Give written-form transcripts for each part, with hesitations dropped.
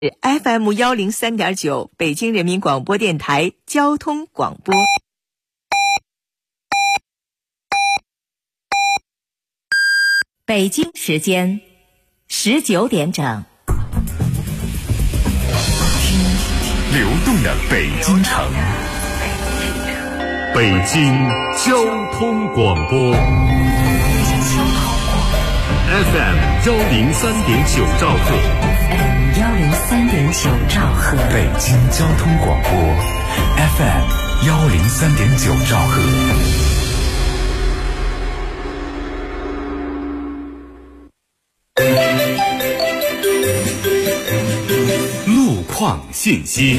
FM103.9 北京人民广播电台交通广播。北京时间19点整。 流动的北京城，北京交通广播 FM103.9 兆赫 103.9 兆赫， 北京交通广播 FM103.9 兆赫。路况信息。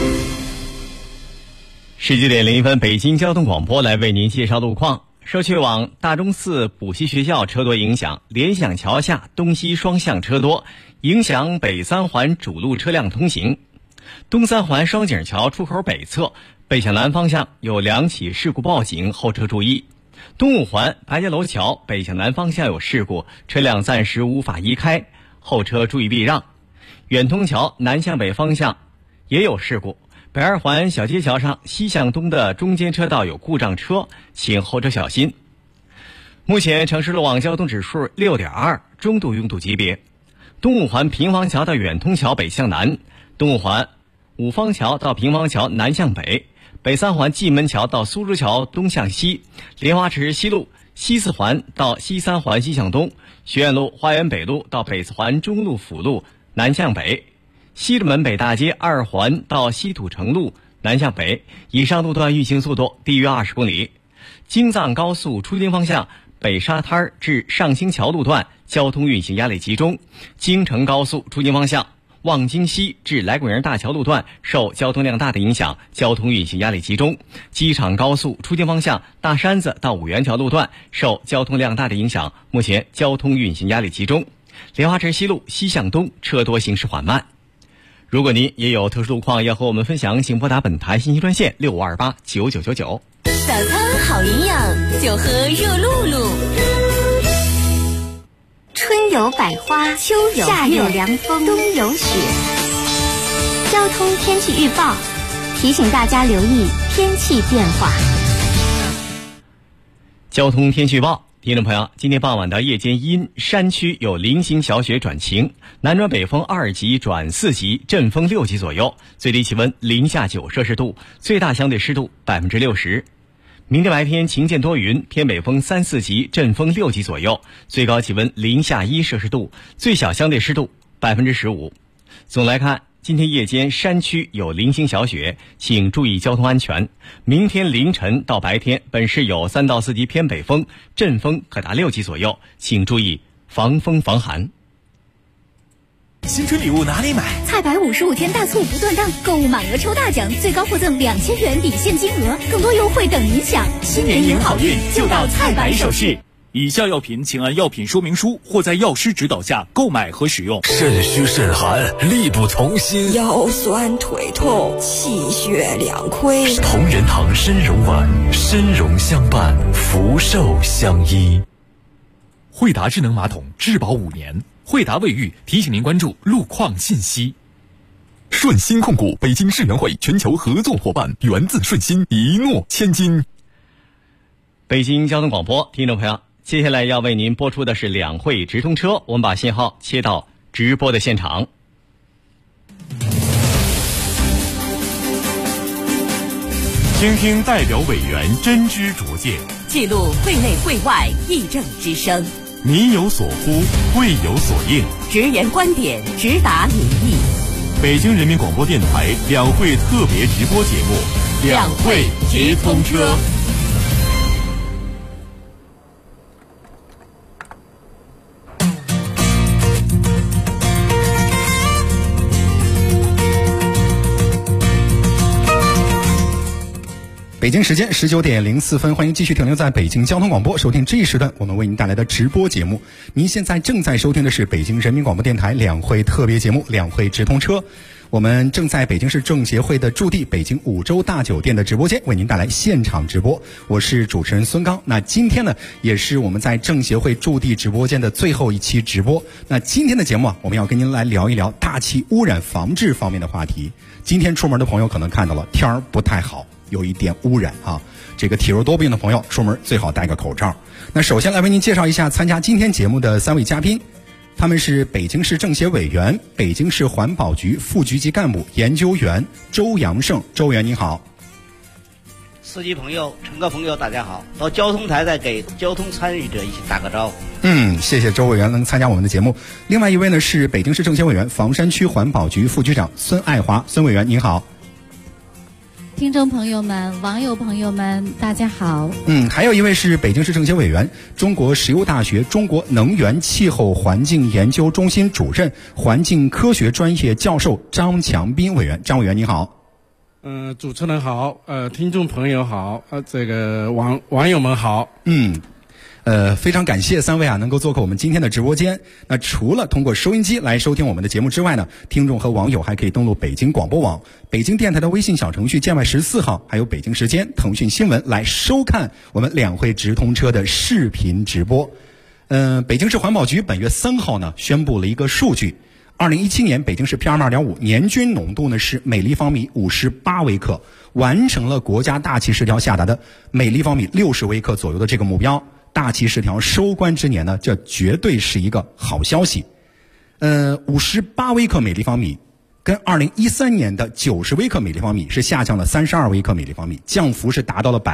19点01分，北京交通广播来为您介绍路况。受去往大钟寺补习学校车多影响，联想桥下东西双向车多，影响北三环主路车辆通行。东三环双井桥出口北侧北向南方向有2起事故报警，后车注意。东五环白家楼桥北向南方向有事故，车辆暂时无法移开，后车注意避让。远通桥南向北方向也有事故，北二环小街桥上西向东的中间车道有故障车，请后车小心。目前城市路网交通指数 6.2， 中度拥堵级别。东五环平房桥到远通桥北向南，东五环五方桥到平房桥南向北，北三环蓟门桥到苏州桥东向西，莲花池西路西四环到西三环西向东，学院路花园北路到北四环中路辅路南向北，西直门北大街2环到西土城路南向北，以上路段运行速度低于20公里。京藏高速出京方向北沙滩至上兴桥路段交通运行压力集中，京承高速出京方向望京西至来广园大桥路段受交通量大的影响，交通运行压力集中。机场高速出京方向大山子到五元桥路段受交通量大的影响，目前交通运行压力集中。莲花池西路西向东车多，行驶缓慢。如果您也有特殊路况要和我们分享，请拨打本台信息专线65289999。 早餐好营养，就喝热露露。春有百花，秋有夏有凉风，冬有雪。交通天气预报提醒大家留意天气变化。 交通天气预报，听众朋友，今天傍晚到夜间阴，山区有零星小雪转晴，南转北风2级转4级，阵风6级左右，最低气温零下9摄氏度，最大相对湿度60%。明天白天晴间多云，偏北风3、4级，阵风6级左右，最高气温零下1摄氏度，最小相对湿度15%。总来看，今天夜间山区有零星小雪，请注意交通安全。明天凌晨到白天，本市有3到4级偏北风，阵风可达6级左右，请注意防风防寒。 新春礼物哪里买？ 菜百55天大促不断档，购物满额抽大奖，最高获赠2000元抵现金额，更多优惠等您享。 新年迎好运，就到菜百首饰。以下药品请按药品说明书或在药师指导下购买和使用。 肾虚肾寒，力不从心， 腰酸腿痛，气血两亏。 同仁堂参茸丸，参茸相伴，福寿相依。 惠达智能马桶质保5年。惠达卫浴提醒您关注路况信息。 顺鑫控股北京世园会全球合作伙伴，源自顺鑫，一诺千金。 北京交通广播，听众朋友，接下来要为您播出的是两会直通车，我们把信号切到直播的现场。 听听代表委员真知灼见， 记录会内会外议政之声。 民有所呼，会有所应， 直言观点，直达民意。 北京人民广播电台两会特别直播节目《两会直通车》。 北京时间19点04分，欢迎继续停留在北京交通广播，收听这一时段我们为您带来的直播节目。您现在正在收听的是北京人民广播电台两会特别节目《两会直通车》， 我们正在北京市政协会的驻地北京五洲大酒店的直播间为您带来现场直播，我是主持人孙刚。那今天呢，也是我们在政协会驻地直播间的最后一期直播。那今天的节目我们要跟您来聊一聊大气污染防治方面的话题。今天出门的朋友可能看到了天儿不太好，有一点污染啊。这个体弱多病的朋友出门最好戴个口罩。那首先来为您介绍一下参加今天节目的3位嘉宾。他们是北京市政协委员、北京市环保局副局级干部、研究员周阳胜。周委员您好。 司机朋友、乘客朋友大家好，到交通台再给交通参与者一起打个招呼。 谢谢周委员能参加我们的节目。另外一位呢是北京市政协委员、房山区环保局副局长孙爱华。孙委员您好。 听众朋友们、网友朋友们大家好。 还有一位是北京市政协委员、中国石油大学中国能源气候环境研究中心主任、环境科学专业教授张强斌委员。张委员你好。 主持人好，听众朋友好，这个网友们好。 非常感谢3位能够做客我们今天的直播间。那除了通过收音机来收听我们的节目之外呢，听众和网友还可以登录北京广播网、北京电台的微信小程序建外14号，还有北京时间、腾讯新闻来收看我们两会直通车的视频直播。北京市环保局本月3号呢宣布了一个数据，2017年北京市 PM2.5 年均浓度呢是每立方米58微克，完成了国家大气十条下达的每立方米60微克左右的这个目标。大气十条收官之年呢，这绝对是一个好消息。58微克每立方米跟2013年的90微克每立方米是下降了32微克每立方米，降幅是达到了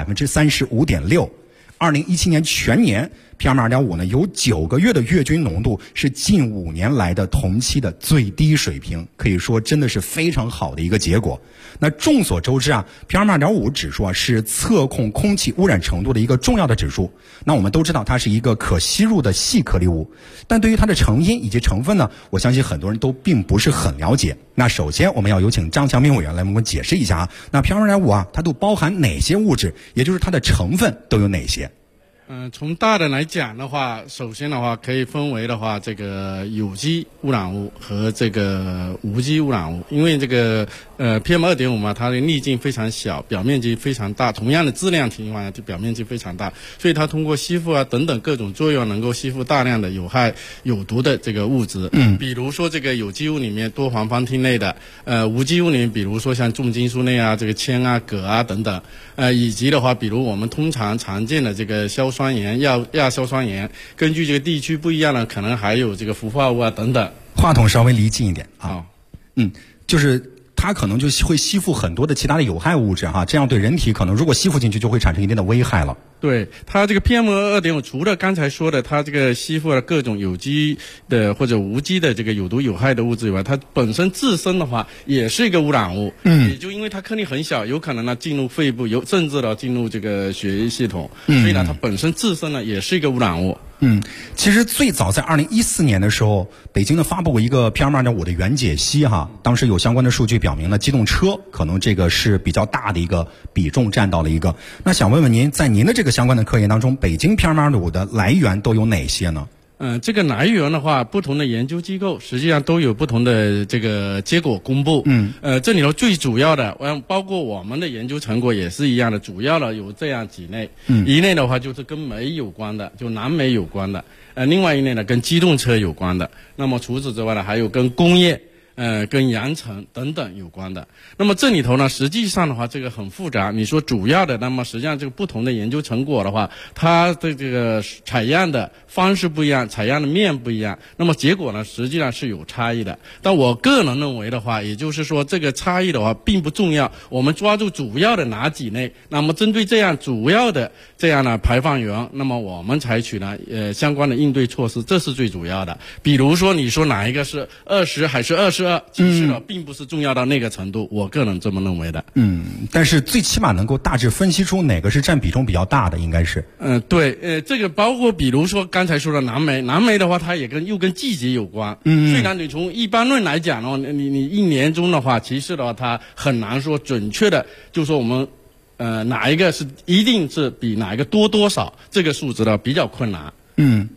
35.6%。2017年全年 PM2.5 呢有9个月的月均浓度是近5年来的同期的最低水平，可以说真的是非常好的一个结果。那众所周知PM2.5 指数是测控空气污染程度的一个重要的指数。那我们都知道它是一个可吸入的细颗粒物，但对于它的成因以及成分呢，我相信很多人都并不是很了解。那首先我们要有请张强斌委员来为我们解释一下那 PM2.5 它都包含哪些物质，也就是它的成分都有哪些？ 从大的来讲的话，首先的话可以分为的话，这个有机污染物和这个无机污染物。因为这个PM2.5 嘛，它的粒径非常小，表面积非常大，同样的质量情况下，就表面积非常大，所以它通过吸附等等各种作用，能够吸附大量的有害有毒的这个物质。比如说这个有机物里面多环芳烃类的，无机物里面比如说像重金属类这个铅铬等等，以及的话，比如我们通常见的这个硝酸盐、亚硝酸盐，根据这个地区不一样呢，可能还有这个氟化物等等。 话筒稍微离近一点就是它可能就会吸附很多的其他的有害物质这样对人体可能如果吸附进去就会产生一定的危害了。 对，它这个 PM2.5 除了刚才说的它这个吸附了各种有机的或者无机的这个有毒有害的物质以外，它本身自身的话也是一个污染物。也就因为它颗粒很小，有可能呢进入肺部，甚至呢进入这个血液系统，所以呢它本身自身呢也是一个污染物。 其实最早在2014年的时候，北京呢发布过一个 PM2.5 的原解析当时有相关的数据表明了机动车可能这个是比较大的一个比重占到了一个。那想问问您，在您的这个相关的科研当中，北京 PM2.5 的来源都有哪些呢？ 这个来源的话，不同的研究机构实际上都有不同的这个结果公布。这里头最主要的，包括我们的研究成果也是一样的，主要的有这样几类。一类的话就是跟煤有关的，就燃煤有关的。另外一类呢跟机动车有关的。那么除此之外呢，还有跟工业。跟扬尘等等有关的。那么这里头呢，实际上的话，这个很复杂。你说主要的，那么实际上这个不同的研究成果的话，它的这个采样的方式不一样，采样的面不一样，那么结果呢，实际上是有差异的。但我个人认为的话，也就是说这个差异的话并不重要，我们抓住主要的哪几类，那么针对这样主要的这样的排放源，那么我们采取呢相关的应对措施，这是最主要的。比如说你说哪一个是20还是22，其实呢并不是重要到那个程度，我个人这么认为的。 但是最起码能够大致分析出哪个是占比重比较大的，应该是。 对，这个包括比如说刚才说的蓝莓的话，它也又跟季节有关。虽然你从一般论来讲呢，你一年中的话，其实的话它很难说准确的，就说我们哪一个是一定是比哪一个多少，这个数值呢比较困难。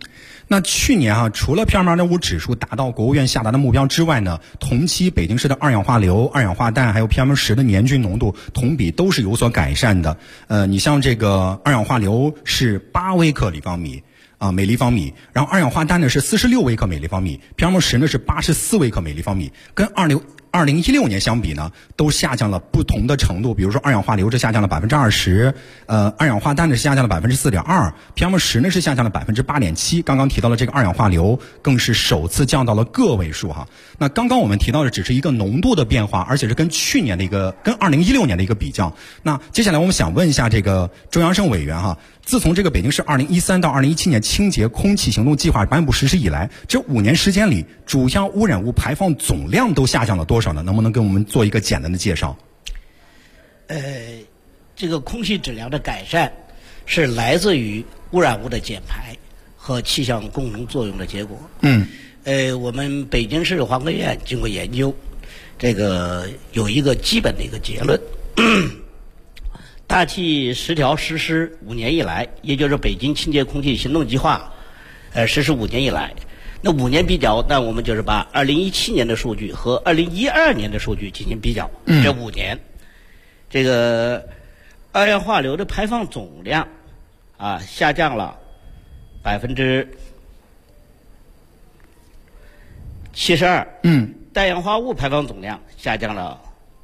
那去年啊，除了 PM2.5 指数达到国务院下达的目标之外呢，同期北京市的二氧化硫、二氧化氮还有 PM10的年均浓度同比都是有所改善的。你像这个二氧化硫是8微克每立方米，然后二氧化氮呢是46微克每立方米 ，PM10呢是84微克每立方米，跟2016年相比呢，都下降了不同的程度。比如说二氧化硫是下降了20%，二氧化氮呢是下降了4.2%，PM10呢是下降了8.7%。刚刚提到了这个二氧化硫，更是首次降到了个位数哈。那刚刚我们提到的只是一个浓度的变化，而且是跟2016年的一个比较。那接下来我们想问一下这个周阳胜委员哈，自从这个北京市2013到2017年清洁空气行动计划颁布实施以来，这5年时间里，主要污染物排放总量都下降了多少呢？能不能跟我们做一个简单的介绍？ 这个空气质量的改善是来自于污染物的减排和气象共同作用的结果。我们北京市环科院经过研究，这个有一个基本的一个结论。大气10条实施5年以来，也就是北京清洁空气行动计划实施5年以来，那5年比较，那我们就是把2017年的数据和2012年的数据进行比较。这5年，这个二氧化硫的排放总量下降了72%，氮氧化物排放总量下降了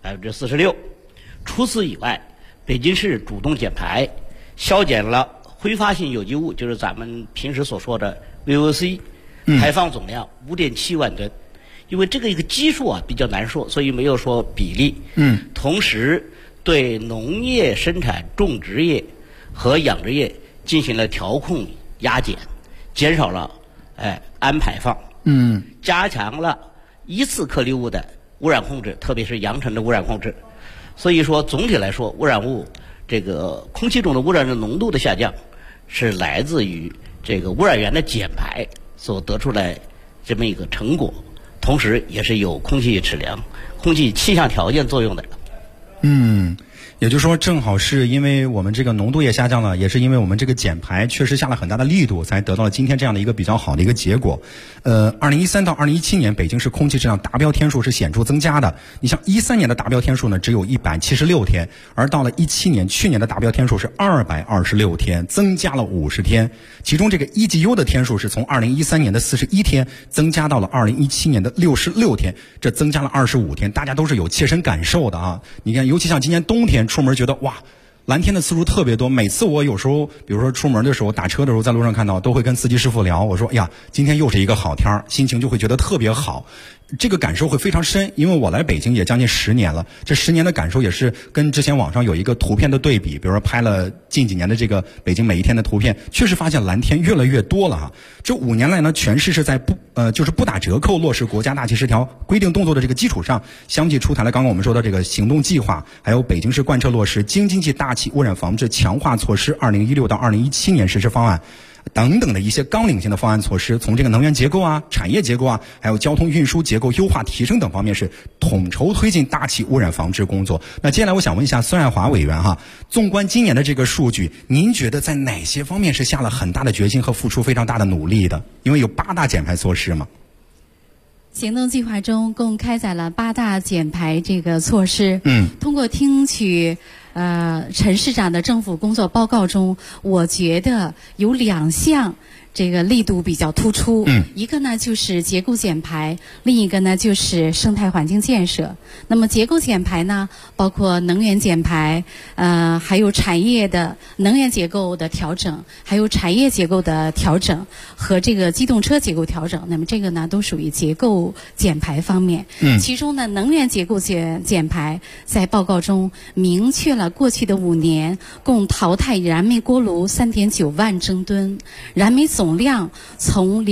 46%。除此以外，北京市主动减排，削减了挥发性有机物，就是咱们平时所说的 VOC， 排放总量5.7万吨。因为这个一个基数比较难说，所以没有说比例。同时对农业生产种植业和养殖业进行了调控压减，减少了氨排放。加强了一次颗粒物的污染控制，特别是扬尘的污染控制。所以说，总体来说，污染物这个空气中的污染的浓度的下降，是来自于这个污染源的减排所得出来这么一个成果，同时也是有空气质量、空气气象条件作用的。 也就是说，正好是因为我们这个浓度也下降了，也是因为我们这个减排确实下了很大的力度，才得到了今天这样的一个比较好的一个结果。2013到2017年，北京市空气质量达标天数是显著增加的。你像13年的达标天数呢，只有176天，而到了17年，去年的达标天数是226天，增加了50天。其中这个一级优的天数是从2013年的41天增加到了2017年的66天，这增加了25天，大家都是有切身感受的啊。你看，尤其像今年冬天出门觉得哇，蓝天的次数特别多。每次我有时候比如说出门的时候，打车的时候，在路上看到，都会跟司机师傅聊，我说呀，今天又是一个好天，心情就会觉得特别好。这个感受会非常深，因为我来北京也将近10年了，这10年的感受也是跟之前网上有一个图片的对比，比如说拍了近几年的这个北京每一天的图片，确实发现蓝天越来越多了哈。这5年来呢，全市是在不打折扣落实国家大气10条规定动作的这个基础上，相继出台了刚刚我们说的这个行动计划，还有北京市贯彻落实京津冀大气污染防治强化措施2016到2017年实施方案等等的一些纲领性的方案措施，从这个能源结构产业结构还有交通运输结构优化提升等方面，是统筹推进大气污染防治工作。那接下来我想问一下孙爱华委员哈，纵观今年的这个数据，您觉得在哪些方面是下了很大的决心和付出非常大的努力的？因为有8大减排措施嘛。 行动计划中共开展了8大减排这个措施。通过听取陈市长的政府工作报告中，我觉得有2项这个力度比较突出。一个呢就是结构减排，另一个呢就是生态环境建设。那么结构减排呢，包括能源减排，还有产业的能源结构的调整，还有产业结构的调整和这个机动车结构调整。那么这个呢都属于结构减排方面。其中呢能源结构减排在报告中明确了过去的5年共淘汰燃煤锅炉3.9万征吨，燃煤总量从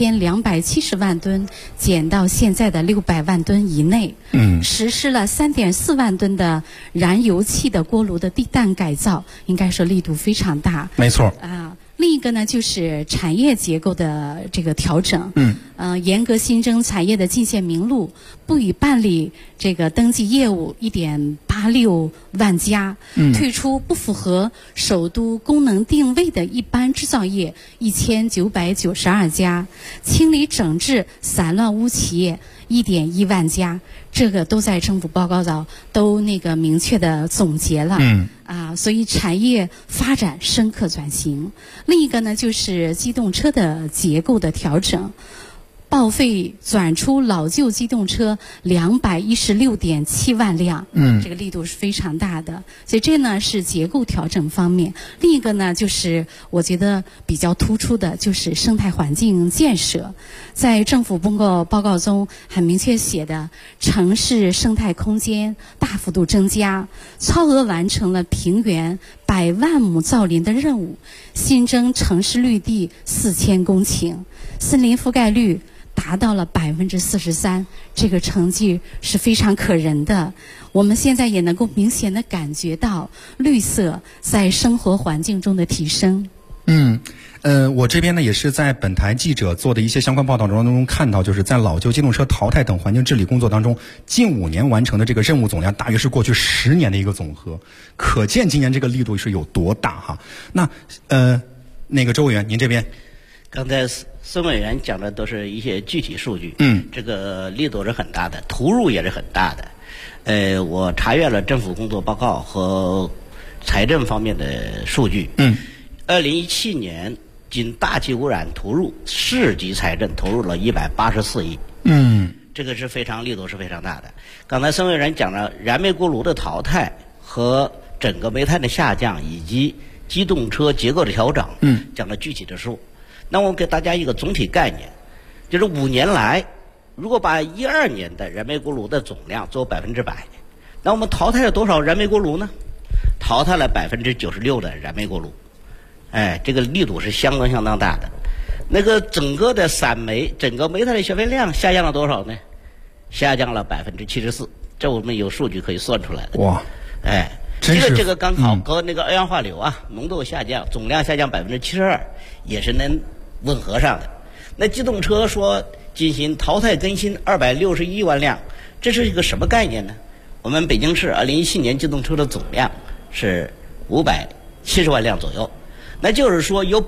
2270万吨减到现在的600万吨以内。实施了3.4万吨的燃油气的锅炉的地氮改造，应该说力度非常大。 没错。 另一个呢，就是产业结构的这个调整。严格新增产业的进线名录，不予办理这个登记业务1.86万家，退出不符合首都功能定位的一般制造业1992家，清理整治散乱无企业1.1万家，这个都在政府报告上都明确的总结了。所以产业发展深刻转型。另一个呢，就是机动车的结构的调整。报废转出老旧机动车216.7万辆，这个力度是非常大的。所以这呢是结构调整方面。另一个呢，就是我觉得比较突出的就是生态环境建设。在政府报告中很明确写的，城市生态空间大幅度增加，超额完成了平原100万亩造林的任务，新增城市绿地4000公顷，森林覆盖率达到了43%，这个成绩是非常可人的。我们现在也能够明显的感觉到绿色在生活环境中的提升。 我这边呢也是在本台记者做的一些相关报道当中看到，就是在老旧机动车淘汰等环境治理工作当中，近5年完成的这个任务总量大约是过去10年的一个总和，可见今年这个力度是有多大哈。那周委员，您这边？ 刚才孙委员讲的都是一些具体数据，这个力度是很大的，投入也是很大的。我查阅了政府工作报告和财政方面的数据。2017年仅大气污染投入市级财政投入了184亿。这个是力度是非常大的。刚才孙委员讲了燃煤锅炉的淘汰和整个煤炭的下降，以及机动车结构的调整，讲了具体的数。那我给大家一个总体概念，就是5年来，如果把12年的燃煤锅炉的总量做100%，那我们淘汰了多少燃煤锅炉呢？淘汰了96%的燃煤锅炉。这个力度是相当大的。那个整个的散煤，整个煤炭的消费量下降了多少呢？下降了74%，这我们有数据可以算出来的。 哇！ 这个刚好和二氧化硫浓度下降，总量下降72%，也是能吻合上的。那机动车说进行淘汰更新261万辆，这是一个什么概念呢？我们北京市2017年机动车的总量是570万辆左右，那就是说有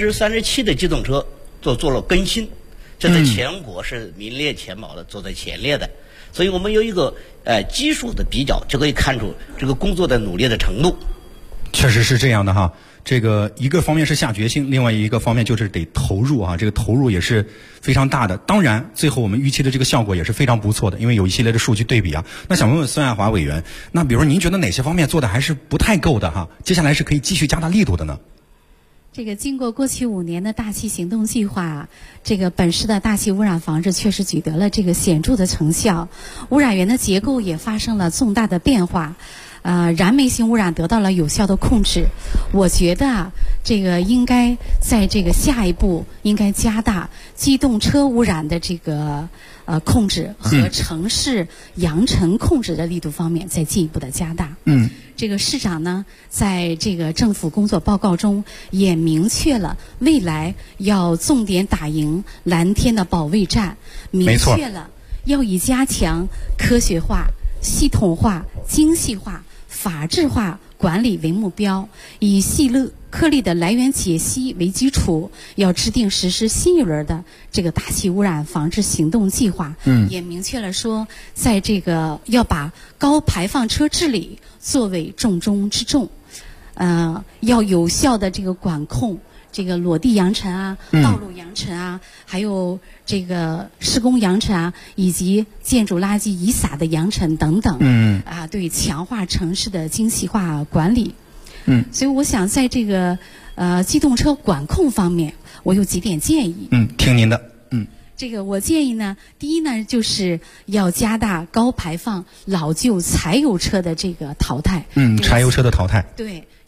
37%的机动车做了更新，这在全国是名列前茅的，走在前列的。所以我们有一个基数的比较，就可以看出这个工作的努力的程度。 确实是这样的哈。这个一个方面是下决心，另外一个方面就是得投入啊，这个投入也是非常大的。当然，最后我们预期的这个效果也是非常不错的，因为有一系列的数据对比啊。那想问问孙爱华委员，那比如说您觉得哪些方面做的还是不太够的哈？接下来是可以继续加大力度的呢？ 这个经过过去5年的大气行动计划，这个本市的大气污染防治确实取得了这个显著的成效，污染源的结构也发生了重大的变化。燃煤性污染得到了有效的控制。我觉得这个应该在这个下一步应该加大机动车污染的这个控制和城市扬尘控制的力度方面再进一步的加大。这个市长呢，在这个政府工作报告中也明确了未来要重点打赢蓝天的保卫战，明确了要以加强科学化、系统化、精细化、法治化管理为目标，以细颗粒的来源解析为基础，要制定实施新一轮的这个大气污染防治行动计划。也明确了说，在这个要把高排放车治理作为重中之重，要有效的这个管控这个裸地扬尘啊、道路扬尘啊，还有这个施工扬尘啊，以及建筑垃圾遗撒的扬尘等等。对强化城市的精细化管理。所以我想在这个机动车管控方面，我有几点建议。 听您的。 这个我建议呢，第一呢，就是要加大高排放老旧柴油车的这个淘汰。 柴油车的淘汰。 对。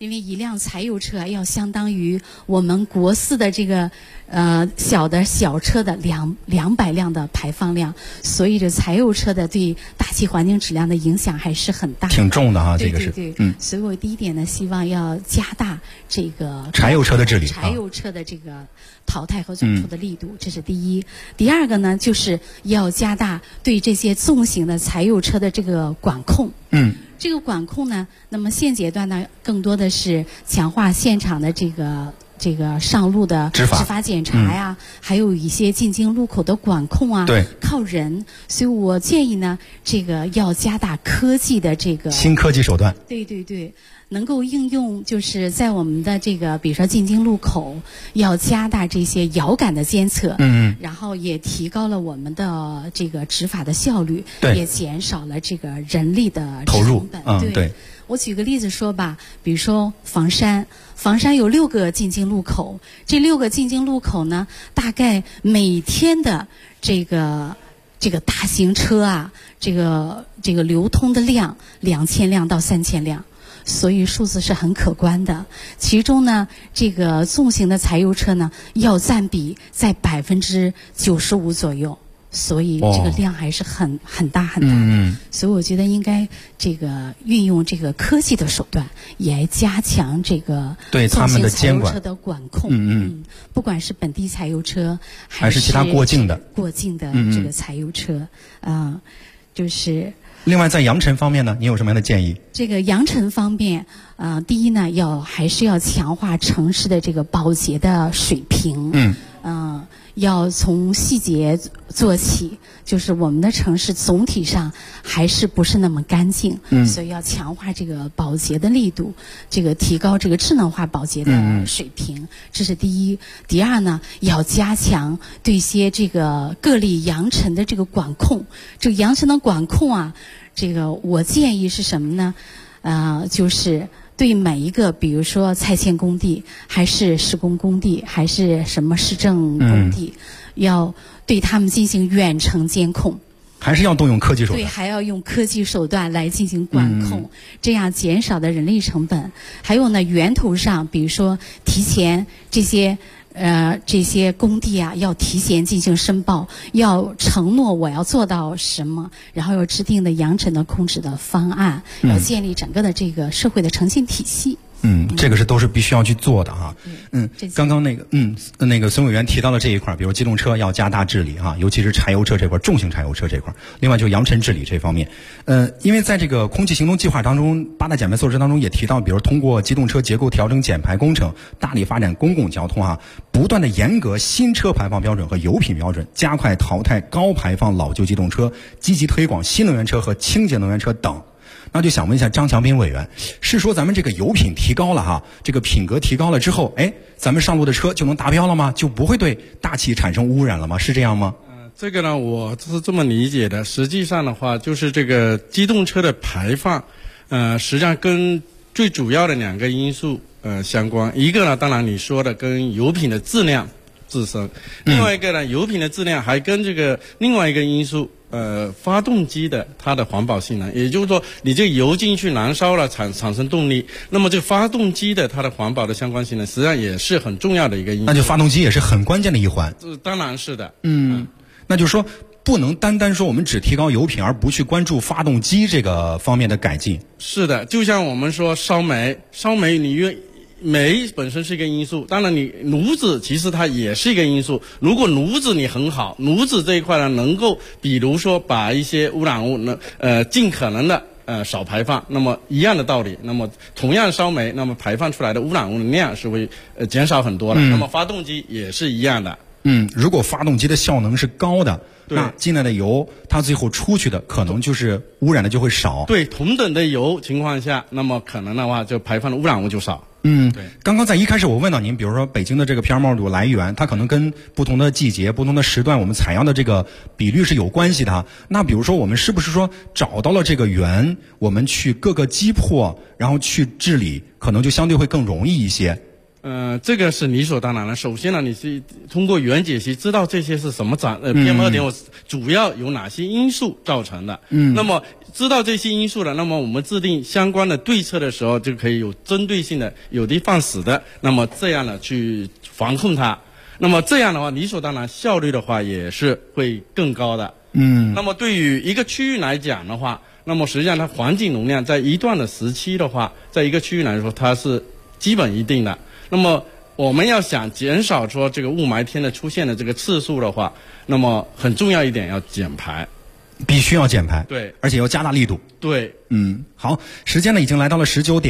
因为一辆柴油车要相当于我们国4的这个小车的200辆的排放量，所以这柴油车的对大气环境质量的影响还是很大的， 挺重的哈， 对这个是。 对，所以我第一点呢，希望要加大这个柴油车的治理， 柴油车的这个淘汰和转出的力度，这是第一。第二个呢，就是要加大对这些重型的柴油车的这个管控。这个管控呢，那么现阶段呢，更多的是强化现场的这个上路的执法检查呀，还有一些进京路口的管控啊， 对， 靠人。所以我建议呢，这个要加大科技的这个新科技手段。 对，能够应用，就是在我们的这个，比如说进京路口，要加大这些遥感的监测，然后也提高了我们的这个执法的效率，也减少了这个人力的投入。对。 我举个例子说吧，比如说房山有6个进京路口，这6个进京路口呢，大概每天的这个大型车啊，这个流通的量2000辆到3000辆。所以数字是很可观的，其中呢，这个重型的柴油车呢，要占比在95%左右，所以这个量还是很大很大。所以我觉得应该这个运用这个科技的手段，也加强这个对他们的监管、 重型柴油车的管控。不管是本地柴油车还是其他过境的这个柴油车，就是。 另外，在扬尘方面呢，你有什么样的建议？ 这个扬尘方面，第一呢，还是要强化城市的这个保洁的水平。要从细节做起，就是我们的城市总体上还是不是那么干净，所以要强化这个保洁的力度，这个提高这个智能化保洁的水平，这是第一。第二呢，要加强对一些这个各类扬尘的这个管控。这个扬尘的管控啊，这个我建议是什么呢？就是对每一个，比如说拆迁工地，还是施工工地，还是什么市政工地，要对他们进行远程监控。 还是要动用科技手段。 对，还要用科技手段来进行管控，这样减少的人力成本。还有呢，源头上，比如说提前这些工地啊，要提前进行申报，要承诺我要做到什么，然后要制定的扬尘的控制的方案，要建立整个的这个社会的诚信体系。 这个都是必须要去做的哈。刚刚那个孙委员提到了这一块，比如机动车要加大治理哈，尤其是柴油车这块，重型柴油车这块。另外就扬尘治理这方面，因为在这个空气行动计划当中，8大减排措施当中也提到，比如通过机动车结构调整减排工程，大力发展公共交通不断的严格新车排放标准和油品标准，加快淘汰高排放老旧机动车，积极推广新能源车和清洁能源车等。那就想问一下张强斌委员，是说咱们这个油品提高了这个品格提高了之后，咱们上路的车就能达标了吗？就不会对大气产生污染了吗？是这样吗？ 这个呢，我是这么理解的。实际上的话，就是这个机动车的排放，实际上跟最主要的2个因素相关。一个呢，当然你说的跟油品的质量自身，另外一个呢，油品的质量还跟这个另外一个因素。发动机的它的环保性能，也就是说，你这个油进去燃烧了，产生动力，那么这个发动机的它的环保的相关性能，实际上也是很重要的一个因素。 那就发动机也是很关键的一环。 当然是的。 那就是说，不能单单说我们只提高油品，而不去关注发动机这个方面的改进。 是的，就像我们说烧煤，煤本身是一个因素，当然你炉子其实它也是一个因素。如果炉子你很好，炉子这一块呢，能够比如说把一些污染物尽可能的少排放，那么一样的道理，那么同样烧煤，那么排放出来的污染物的量是会减少很多的。那么发动机也是一样的。 如果发动机的效能是高的，那进来的油它最后出去的可能就是污染的就会少。 对，同等的油情况下，那么可能的话就排放的污染物就少。 对。刚刚在一开始我问到您，比如说北京的这个 PM2.5来源，它可能跟不同的季节、不同的时段我们采样的这个比率是有关系的。那比如说我们是不是说找到了这个源，我们去各个击破，然后去治理，可能就相对会更容易一些？ 这个是理所当然的。首先呢，你是通过原解析知道这些是什么PM2.5主要有哪些因素造成的。那么知道这些因素了，那么我们制定相关的对策的时候，就可以有针对性的、有的放矢的，那么这样呢去防控它。那么这样的话，理所当然效率的话也是会更高的。那么对于一个区域来讲的话，那么实际上它环境容量在一段的时期的话，在一个区域来说它是基本一定的。那么我们要想减少说这个雾霾天的出现的这个次数的话，那么很重要一点要减排， 必须要减排， 对， 而且要加大力度。 对， 好，时间呢已经来到了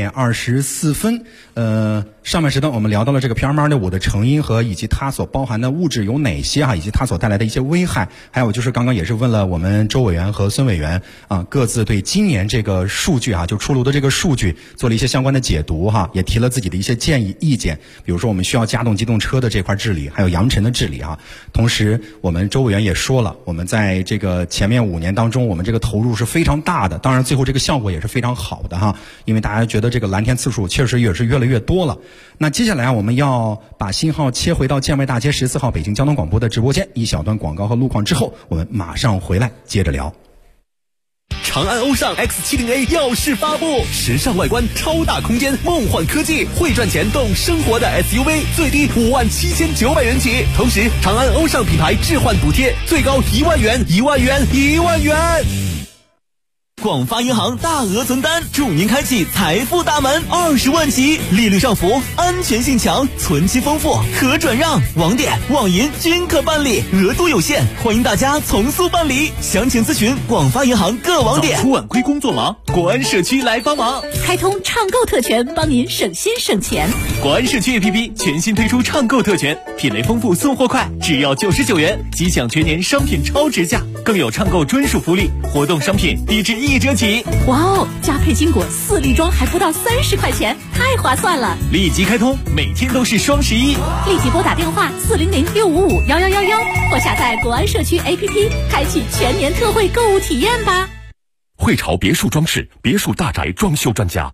19:24。上半时段我们聊到了这个 PM2.5的成因和以及它所包含的物质有哪些以及它所带来的一些危害，还有就是刚刚也是问了我们周委员和孙委员各自对今年这个数据就出炉的这个数据做了一些相关的解读也提了自己的一些建议意见，比如说我们需要加动机动车的这块治理，还有扬尘的治理同时我们周委员也说了，我们在这个前面5年当中，我们这个投入是非常大的，当然最后这个效果也是非常好的因为大家觉得这个蓝天次数确实也是越来越多了。那接下来我们要把信号切回到建外大街14号北京交通广播的直播间，一小段广告和路况之后，我们马上回来接着聊。 长安欧尚 X70A 耀世发布，时尚外观，超大空间，梦幻科技，会赚钱动生活的 SUV， 最低57900元起。同时，长安欧尚品牌置换补贴最高1万元，1万元，1万元。广发银行大额存单，祝您开启财富大门，20万起，利率上浮，安全性强，存期丰富，可转让，网点、网银均可办理，额度有限，欢迎大家从速办理。详情咨询广发银行各网点。早出晚归工作忙，国安社区来帮忙， 开通畅购特权，帮您省心省钱。 国安社区 APP 全新推出畅购特权，品类丰富，送货快，只要99元，即享全年商品超值价，更有畅购专属福利，活动商品低至1折起。 哇哦，加配金果4粒装还不到30块钱，太划算了！ 立即开通，每天都是双11， 立即拨打电话400-655-1111，或下载国安社区 APP， 开启全年特惠购物体验吧。 汇潮别墅装饰，别墅大宅装修专家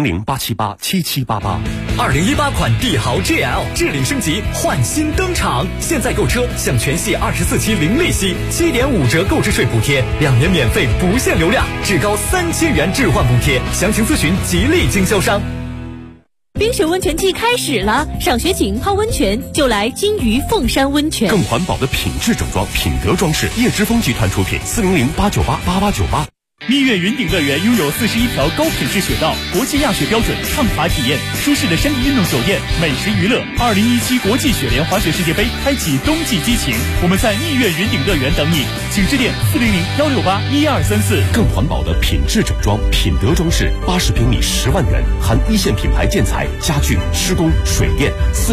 ，400-878-7788。 2018款帝豪 GL 智领升级，焕新登场。现在购车享全系24期零利息，7.5折购置税补贴，2年免费不限流量，至高3000元置换补贴。详情咨询吉利经销商。 冰雪温泉季开始了，赏雪景泡温泉就来金鱼凤山温泉。 更环保的品质整装，品德装饰，叶之峰集团出品，400-898-8898。 蜜月云顶乐园拥有41条高品质雪道，国际亚雪标准，畅滑体验，舒适的山地运动酒店，美食娱乐。2017国际雪联滑雪世界杯开启冬季激情，我们在蜜月云顶乐园等你，请致电400-168-1234。 更环保的品质整装，品德装饰，80平米10万元，含一线品牌建材、家具、施工、水电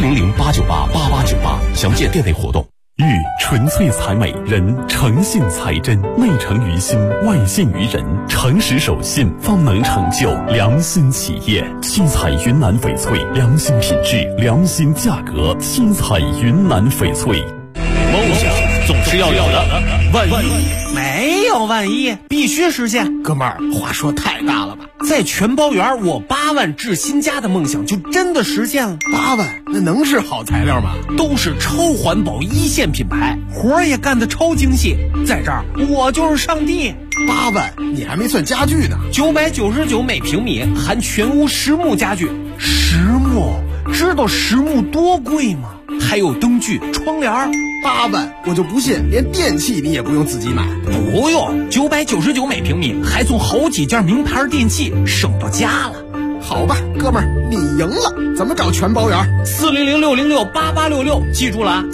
，400-898-8898。详见店内活动。玉纯粹才美，人诚信才真，内诚于心，外信于人，诚实守信方能成就良心企业。七彩云南翡翠，良心品质，良心价格。七彩云南翡翠。 梦想总是要有的，万一没有万一，必须实现。哥们儿，话说太大了吧？在全包园，我8万置新家的梦想就真的实现了。 8万，那能是好材料吗？ 都是超环保一线品牌，活儿也干得超精细。在这儿，我就是上帝。 8万，你还没算家具呢。 999每平米，含全屋实木家具。实木，知道实木多贵吗？还有灯具、窗帘。 8万，我就不信连电器你也不用自己买。 不用，999每平米，还送好几件名牌电器，省到家了。 好吧，哥们儿，你赢了。怎么找全包园 ？400-606-8866，记住了啊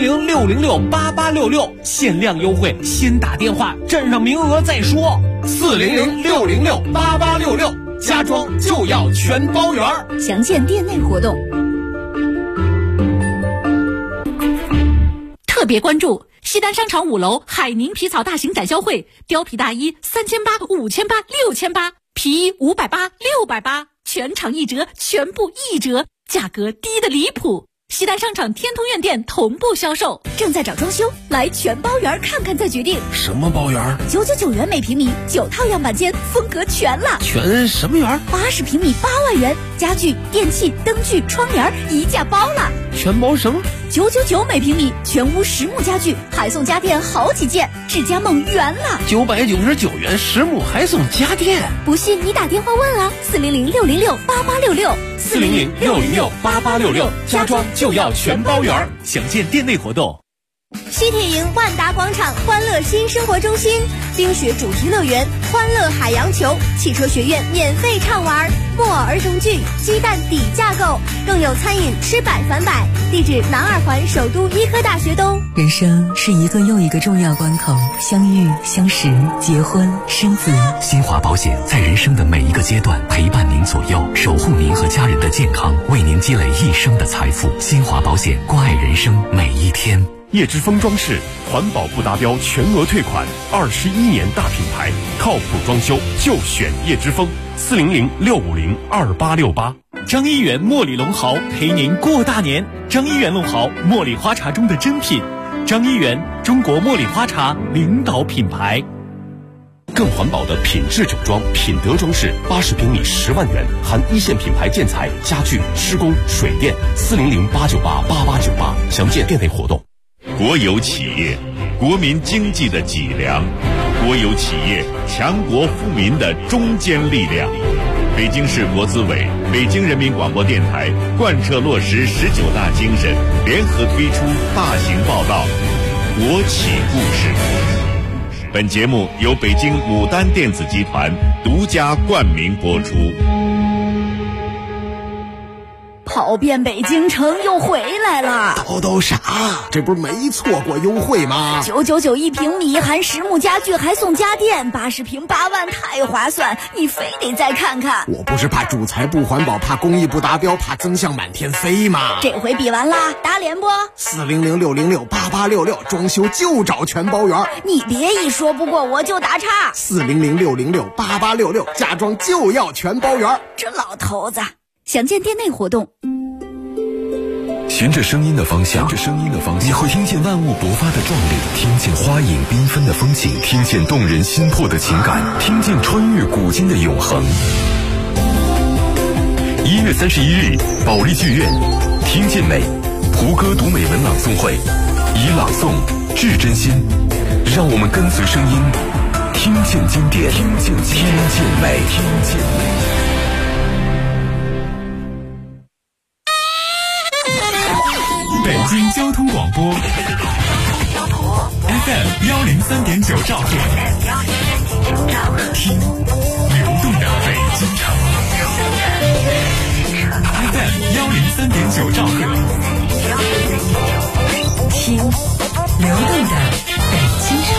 ，400-606-8866，限量优惠，先打电话，占上名额再说。400-606-8866，家装就要全包园。 详见店内活动。 特别关注西单商场5楼海宁皮草大型展销会，貂皮大衣3800、5800、6800，皮衣580、680，全场1折，全部1折，价格低得离谱。西单商场天通苑店同步销售， 正在找装修，来全包园看看再决定。 什么包园 ？999元每平米，9套样板间，风格全了。 全什么园 ？80平米8万元，家具、电器、灯具、窗帘一价包了。 全包什么？ 999每平米，全屋实木家具，还送家电好几件，智家梦圆了 ！999元实木还送家电， 不信你打电话问啊！400-606-8866，400-606-8866， 家装就要全包圆。详见店内活动。 西铁营万达广场欢乐新生活中心、冰雪主题乐园、欢乐海洋球、汽车学院免费畅玩、木偶儿童剧、鸡蛋底架构，更有餐饮吃百返百。地址南二环首都医科大学东。 人生是一个又一个重要关口，相遇、相识、结婚、生子。 新华保险在人生的每一个阶段陪伴您左右，守护您和家人的健康，为您积累一生的财富。新华保险，关爱人生每一天。 叶之峰装饰环保不达标全额退款，21年大品牌，靠谱装修就选叶之峰，400-650-2868。 张一元茉莉龙毫陪您过大年。张一元龙毫，茉莉花茶中的珍品。张一元，中国茉莉花茶领导品牌。 更环保的品质酒庄，品德装饰，80平米10万元，含一线品牌建材、家具、施工、水电，400-898-8898。详见店内活动。 国有企业，国民经济的脊梁；国有企业，强国富民的中坚力量。北京市国资委、北京人民广播电台贯彻落实19大精神，联合推出大型报道《国企故事》。本节目由北京牡丹电子集团独家冠名播出。 跑遍北京城又回来了， 叨啥？这不是没错过优惠吗 ？999一平米，含实木家具还送家电，80平8万，太划算！你非得再看看。 我不是怕主材不环保，怕工艺不达标，怕增项满天飞吗？ 这回比完啦，打脸不 ？400-606-8866，装修就找全包圆。 你别一说不过我就打岔。 400-606-8866，家装就要全包圆。 这老头子。详见店内活动。 循着声音的方向，你会听见万物勃发的壮丽，听见花影缤纷的风景，听见动人心魄的情感，听见穿越古今的永恒。1月31日，保利剧院，听见美，胡歌读美文朗诵会，以朗诵致真心，让我们跟随声音，听见经典，听见美。 北京交通广播 FM 103.9兆赫，听流动的北京城。FM 103.9兆赫， 听流动的北京城。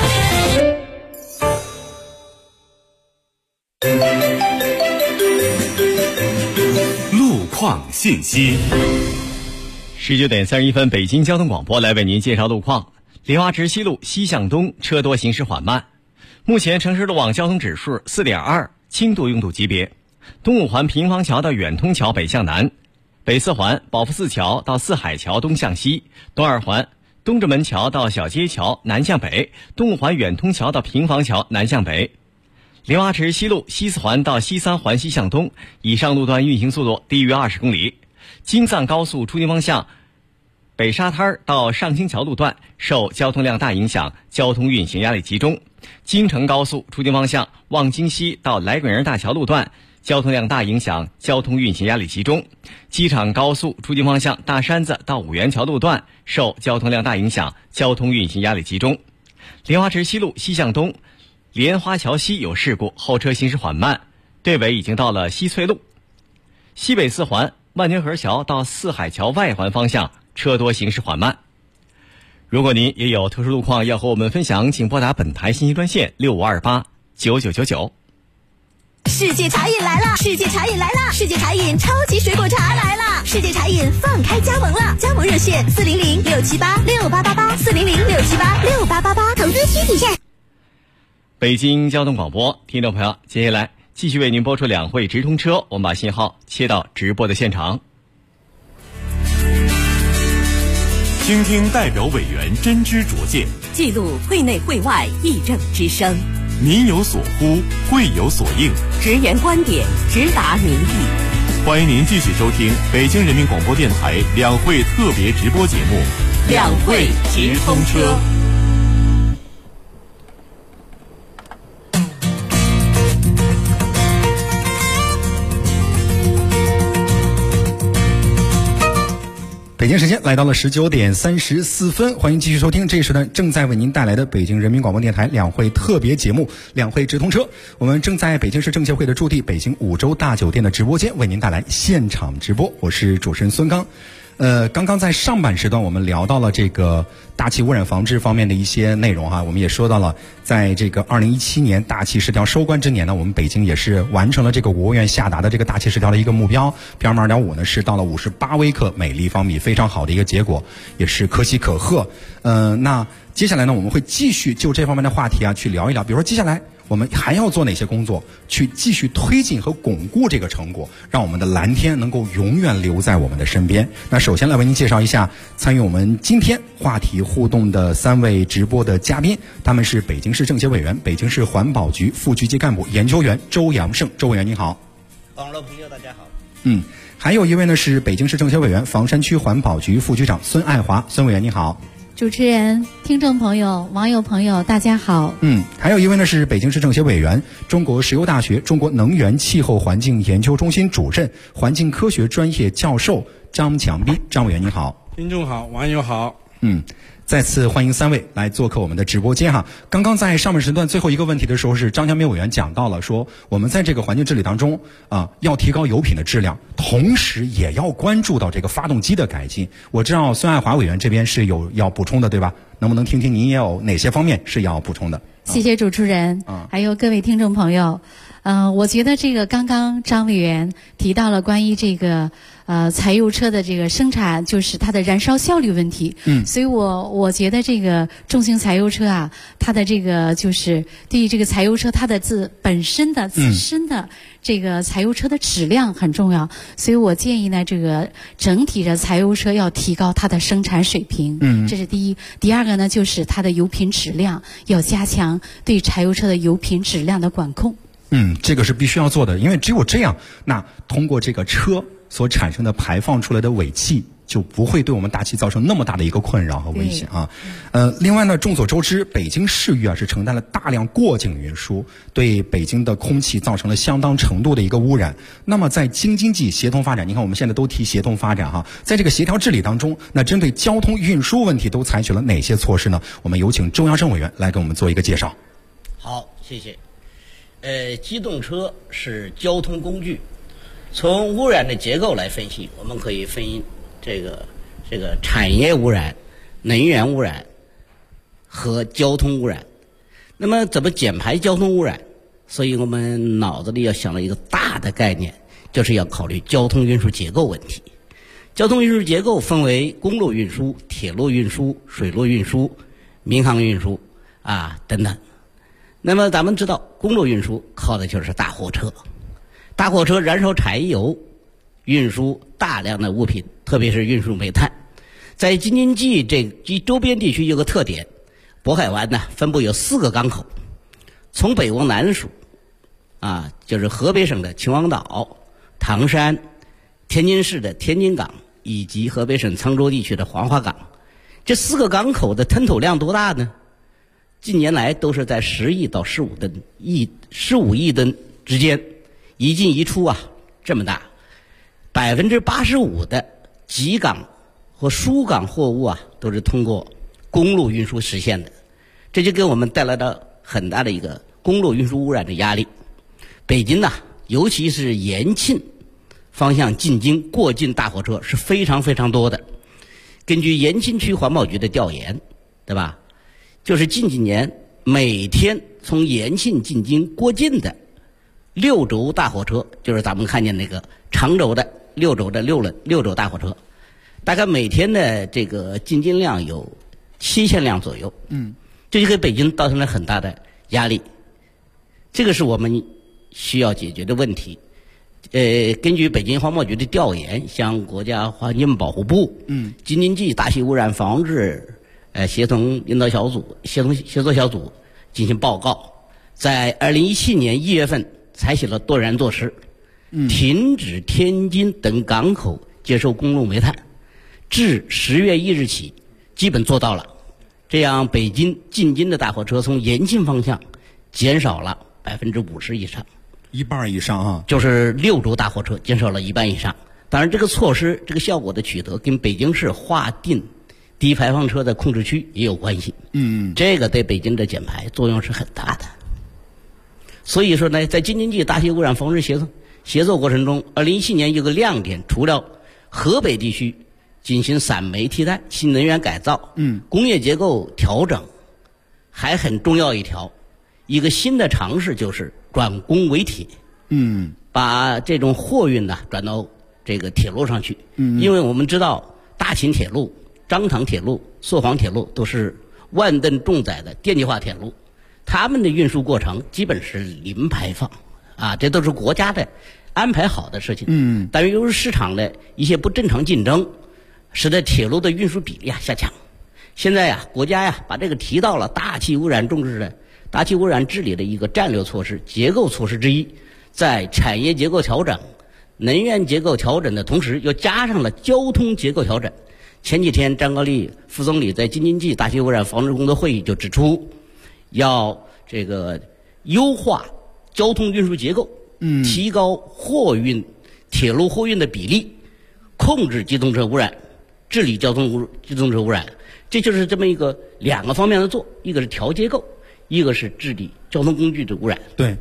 路况信息。 19点31分，北京交通广播来为您介绍路况。莲花池西路西向东车多，行驶缓慢。目前城市路网交通指数 4.2， 轻度拥堵级别。东五环平房桥到远通桥北向南，北四环保福寺桥到四海桥东向西，东二环东直门桥到小街桥南向北，东五环远通桥到平房桥南向北。莲花池西路西四环到西三环西向东，以上路段运行速度低于20公里。京藏高速出京方向北沙滩到上清桥路段受交通量大影响，交通运行压力集中。京承高速出京方向望京西到来滚营大桥路段交通量大影响，交通运行压力集中。机场高速出京方向大山子到五原桥路段受交通量大影响，交通运行压力集中。莲花池西路西向东莲花桥西有事故，后车行驶缓慢，队尾已经到了西翠路。西北四环万年河桥到四海桥外环方向车多，行驶缓慢。如果您也有特殊路况要和我们分享，请拨打本台信息专线6528-9999。 世界茶饮来了！世界茶饮来了！世界茶饮超级水果茶来了！世界茶饮放开加盟了，加盟热线400-678-6888，400-678-6888，投资需体现。 北京交通广播，听众朋友，接下来继续为您播出两会直通车，我们把信号切到直播的现场， 倾听代表委员真知灼见， 记录会内会外议政之声。 民有所呼，会有所应， 直言观点，直达民意。 欢迎您继续收听北京人民广播电台两会特别直播节目《 两会直通车》。 北京时间来到了19点34分，欢迎继续收听这一时段正在为您带来的北京人民广播电台两会特别节目《两会直通车》。我们正在北京市政协会的驻地北京五洲大酒店的直播间为您带来现场直播，我是主持人孙刚。刚刚在上半时段我们聊到了这个大气污染防治方面的一些内容哈，我们也说到了，在这个2017年大气十条收官之年呢，我们北京也是完成了这个国务院下达的这个大气十条的一个目标 ，PM2.5 呢是到了58微克每立方米，非常好的一个结果，也是可喜可贺。那接下来呢，我们会继续就这方面的话题啊去聊一聊，比如说接下来我们还要做哪些工作，去继续推进和巩固这个成果，让我们的蓝天能够永远留在我们的身边。那首先来为您介绍一下参与我们今天话题互动的3位直播的嘉宾，他们是北京市政协委员、北京市环保局副局级干部研究员周阳胜。周委员您好。 网络朋友大家好。 还有一位呢是北京市政协委员、房山区环保局副局长孙爱华。孙委员您好。 主持人、听众朋友、网友朋友，大家好。 还有一位呢是北京市政协委员、中国石油大学中国能源气候环境研究中心主任、环境科学专业教授张强斌。张委员您好。 听众好，网友好。 再次欢迎3位来做客我们的直播间哈。刚刚在上半时段最后一个问题的时候，是张强斌委员讲到了说，我们在这个环境治理当中要提高油品的质量，同时也要关注到这个发动机的改进。我知道孙爱华委员这边是有要补充的，对吧？能不能听听您也有哪些方面是要补充的？ 谢谢主持人，还有各位听众朋友。我觉得这个刚刚张委员提到了关于这个柴油车的这个生产，就是它的燃烧效率问题。所以我觉得这个重型柴油车啊，它的这个就是对于这个柴油车它的自身的这个柴油车的质量很重要。所以我建议呢，这个整体的柴油车要提高它的生产水平。这是第一。第二个呢，就是它的油品质量要加强对柴油车的油品质量的管控。 这个是必须要做的，因为只有这样，那通过这个车所产生的排放出来的尾气就不会对我们大气造成那么大的一个困扰和危险啊。另外呢，众所周知，北京市域是承担了大量过境运输，对北京的空气造成了相当程度的一个污染。那么在京津冀协同发展，你看我们现在都提协同发展哈，在这个协调治理当中，那针对交通运输问题都采取了哪些措施呢？我们有请周阳胜委员来给我们做一个介绍。 好，谢谢。机动车是交通工具，从污染的结构来分析，我们可以分这个产业污染、能源污染和交通污染。那么怎么减排交通污染？所以我们脑子里要想到一个大的概念，就是要考虑交通运输结构问题。交通运输结构分为公路运输、铁路运输、水路运输、民航运输等等。那么咱们知道，公路运输靠的就是大货车，大货车燃烧柴油，运输大量的物品，特别是运输煤炭。在京津冀及周边地区有个特点，渤海湾呢分布有4个港口，从北往南数就是河北省的秦皇岛、唐山、天津市的天津港以及河北省沧州地区的黄花港。这4个港口的吞吐量多大呢？近年来都是在10亿到15亿吨之间，一进一出这么大。85%的集港和输港货物都是通过公路运输实现的，这就给我们带来了很大的一个公路运输污染的压力。北京尤其是延庆方向进京过境大货车是非常非常多的。根据延庆区环保局的调研，对吧？就是近几年每天从延庆进京过境的6轴大货车，就是咱们看见那个长轴的6轴的六轴大货车，大概每天的这个进京量有7000辆左右。这就给北京造成了很大的压力，这个是我们需要解决的问题。根据北京环保局的调研，向国家环境保护部、京津冀大气污染防治协同领导小组、协作小组进行报告，在2017年1月份采取了多然措施， 停止天津等港口接收公路煤炭，至10月1日起基本做到了。这样，北京进京的大货车从延庆方向减少了50%以上， 一半以上啊， 就是6轴大货车减少了1半以上。当然，这个措施、这个效果的取得跟北京市划定低排放车的控制区也有关系。这个对北京的减排作用是很大的。所以说呢，在京津冀大气污染防治协作过程中，2017年有个亮点，除了河北地区进行散煤替代、新能源改造、工业结构调整，还很重要一个新的尝试就是转工为铁。把这种货运呢转到这个铁路上去。因为我们知道大秦铁路、张唐铁路、朔黄铁路都是万吨重载的电气化铁路，他们的运输过程基本是零排放啊，这都是国家的安排好的事情。但由于市场的一些不正常竞争，使得铁路的运输比例下降。现在国家把这个提到了大气污染治理的一个战略措施、结构措施之一，在产业结构调整、能源结构调整的同时，又加上了交通结构调整。前几天张高丽副总理在京津冀大气污染防治工作会议就指出，要这个优化交通运输结构，提高铁路货运的比例，控制机动车污染，治理机动车污染。这就是这么2个方面的做，一个是调结构，一个是治理交通工具的污染。 对。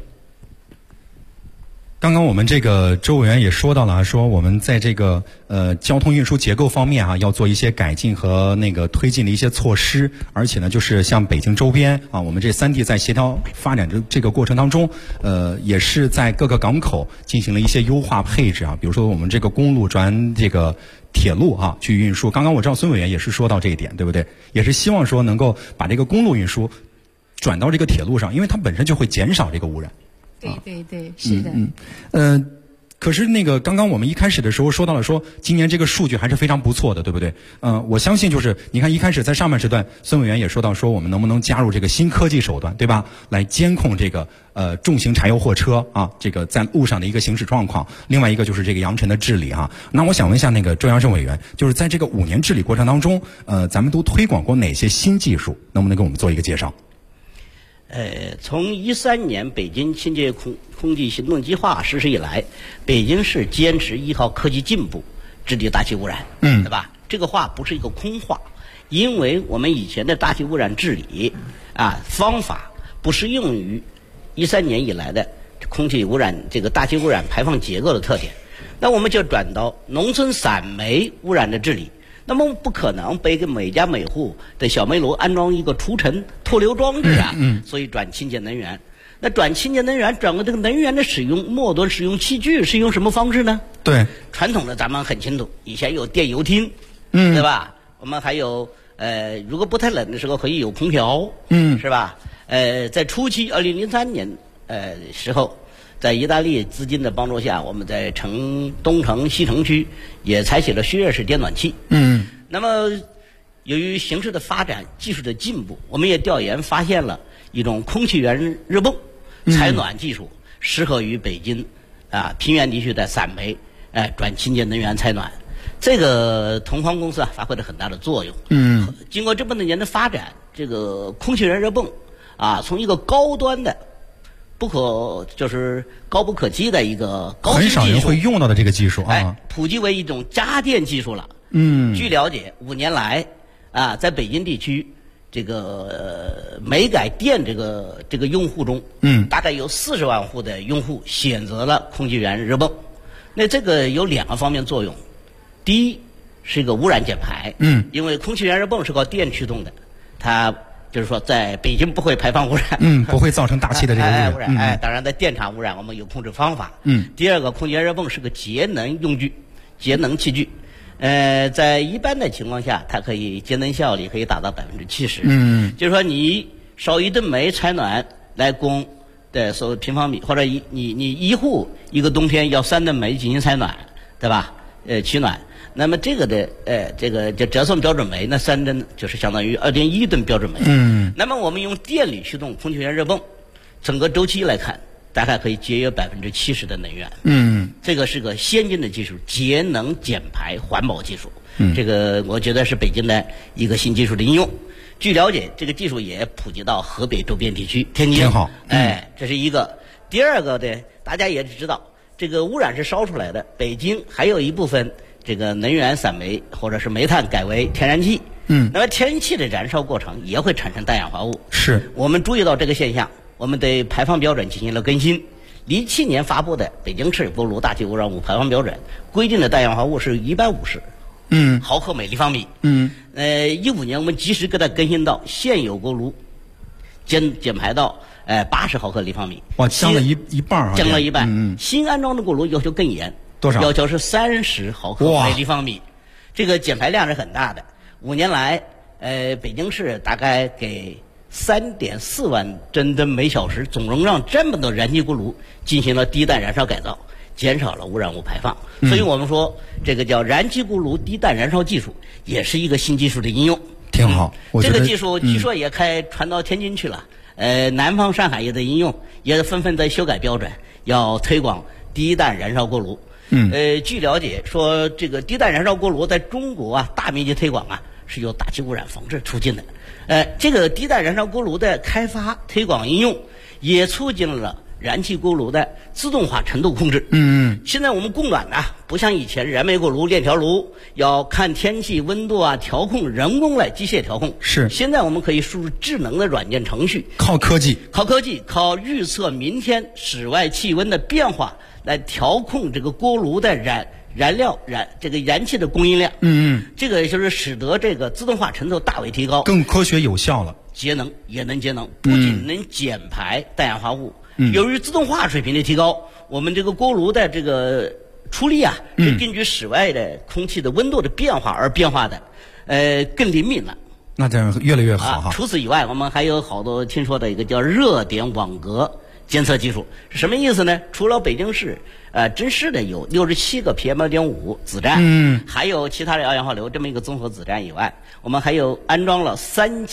刚刚我们这个周委员也说到了，说我们在这个交通运输结构方面要做一些改进和推进的一些措施，而且呢，就是像北京周边我们这3地在协调发展这个过程当中，也是在各个港口进行了一些优化配置比如说我们这个公路转这个铁路去运输。刚刚我知道孙委员也是说到这一点，对不对？也是希望说能够把这个公路运输转到这个铁路上，因为它本身就会减少这个污染。 对，是的。 可是刚刚我们一开始的时候说到了，说今年这个数据还是非常不错的，对不对？我相信就是你看一开始在上半时段，孙委员也说到说我们能不能加入这个新科技手段，对吧？来监控这个重型柴油货车这个在路上的一个行驶状况。另外一个就是这个扬尘的治理那我想问一下周扬胜委员，就是在这个5年治理过程当中，咱们都推广过哪些新技术？能不能给我们做一个介绍？ 从13年北京清洁空气行动计划实施以来，北京市坚持依靠科技进步治理大气污染，对吧？这个话不是一个空话，因为我们以前的大气污染治理方法不适用于13年以来的空气污染这个大气污染排放结构的特点，那我们就转到农村散煤污染的治理。那么不可能每家每户的小煤楼安装一个除尘脱硫装置所以转清洁能源。那转清洁能源，转个这个能源的使用，末端使用器具是用什么方式呢？对，传统的咱们很清楚，以前有电油汀，对吧？我们还有如果不太冷的时候可以有空调，是吧？在初期2003年时候，在意大利资金的帮助下，我们在东城、西城区也采取了虚热式电暖气。那么由于形势的发展、技术的进步，我们也调研发现了一种空气源热泵采暖技术，适合于北京平原地区的散煤转清洁能源采暖。这个同方公司发挥了很大的作用。经过这么多年的发展，这个空气源热泵从一个高端的就是高不可及的一个高新技术， 很少人会用到的这个技术普及为一种家电技术了。据了解，5年来在北京地区这个煤改电这个用户中，大概有40万户的用户选择了空气源热泵。那这个有2个方面作用，第一是一个污染减排，因为空气源热泵是靠电驱动的，它就是说在北京不会排放污染， 不会造成大气的这个污染。当然在电厂污染我们有控制方法。第二个，空气源热泵是个节能用具、节能器具。在一般的情况下，它可以节能效率可以达到70%。就是说你烧1吨煤采暖来供的所有平方米，或者你一户一个冬天要3吨煤进行采暖，对吧？取暖。那么这个的这个就折算标准煤，那3吨就是相当于2.1吨标准煤。那么我们用电力驱动空气源热泵，整个周期来看， 大概可以节约70%的能源。这个是个先进的技术，节能减排环保技术。这个我觉得是北京的一个新技术的应用。据了解，这个技术也普及到河北周边地区，天津。 挺好。 这是一个。第二个呢，大家也知道，这个污染是烧出来的。北京还有一部分这个能源散煤或者是煤炭改为天然气。那么天然气的燃烧过程也会产生氮氧化物。 是。 我们注意到这个现象，我们对排放标准进行了更新。07年发布的《北京市锅炉大气污染物排放标准》规定的氮氧化物是150毫克每立方米。15年我们及时给它更新到现有锅炉减排到80毫克立方米。 哇，降了一半啊！ 降了一半。新安装的锅炉要求更严， 多少？ 要求是30毫克每立方米。这个减排量是很大的。5年来，北京市大概给3.4万吨灯每小时，总容量这么多燃气锅炉进行了低氮燃烧改造，减少了污染物排放。所以我们说，这个叫燃气锅炉低氮燃烧技术，也是一个新技术的应用。 挺好。 这个技术据说也传到天津去了。南方、上海也在应用，也纷纷在修改标准，要推广低氮燃烧锅炉。据了解说，这个低氮燃烧锅炉在中国啊大面积推广啊，是由大气污染防治促进的。这个低氮燃烧锅炉的开发、推广、应用，也促进了燃气锅炉的自动化程度控制。现在我们供暖呢，不像以前燃煤锅炉、链条炉要看天气、温度啊调控，人工来机械调控。 是。 现在我们可以输入智能的软件程序， 靠科技， 靠预测明天室外气温的变化来调控这个锅炉的这个燃气的供应量。这个就是使得这个自动化程度大为提高， 更科学有效了。 节能也能节能，不仅能减排氮氧化物。由于自动化水平的提高，我们这个锅炉的这个出力啊，是根据室外的空气的温度的变化而变化的，更灵敏了。 那这样越来越好哈。 除此以外，我们还有好多听说的一个叫热点网格监测技术，是什么意思呢？除了北京市真市的有67个 PM2.5 子站，还有其他的二氧化硫这么一个综合子站以外，我们还有安装了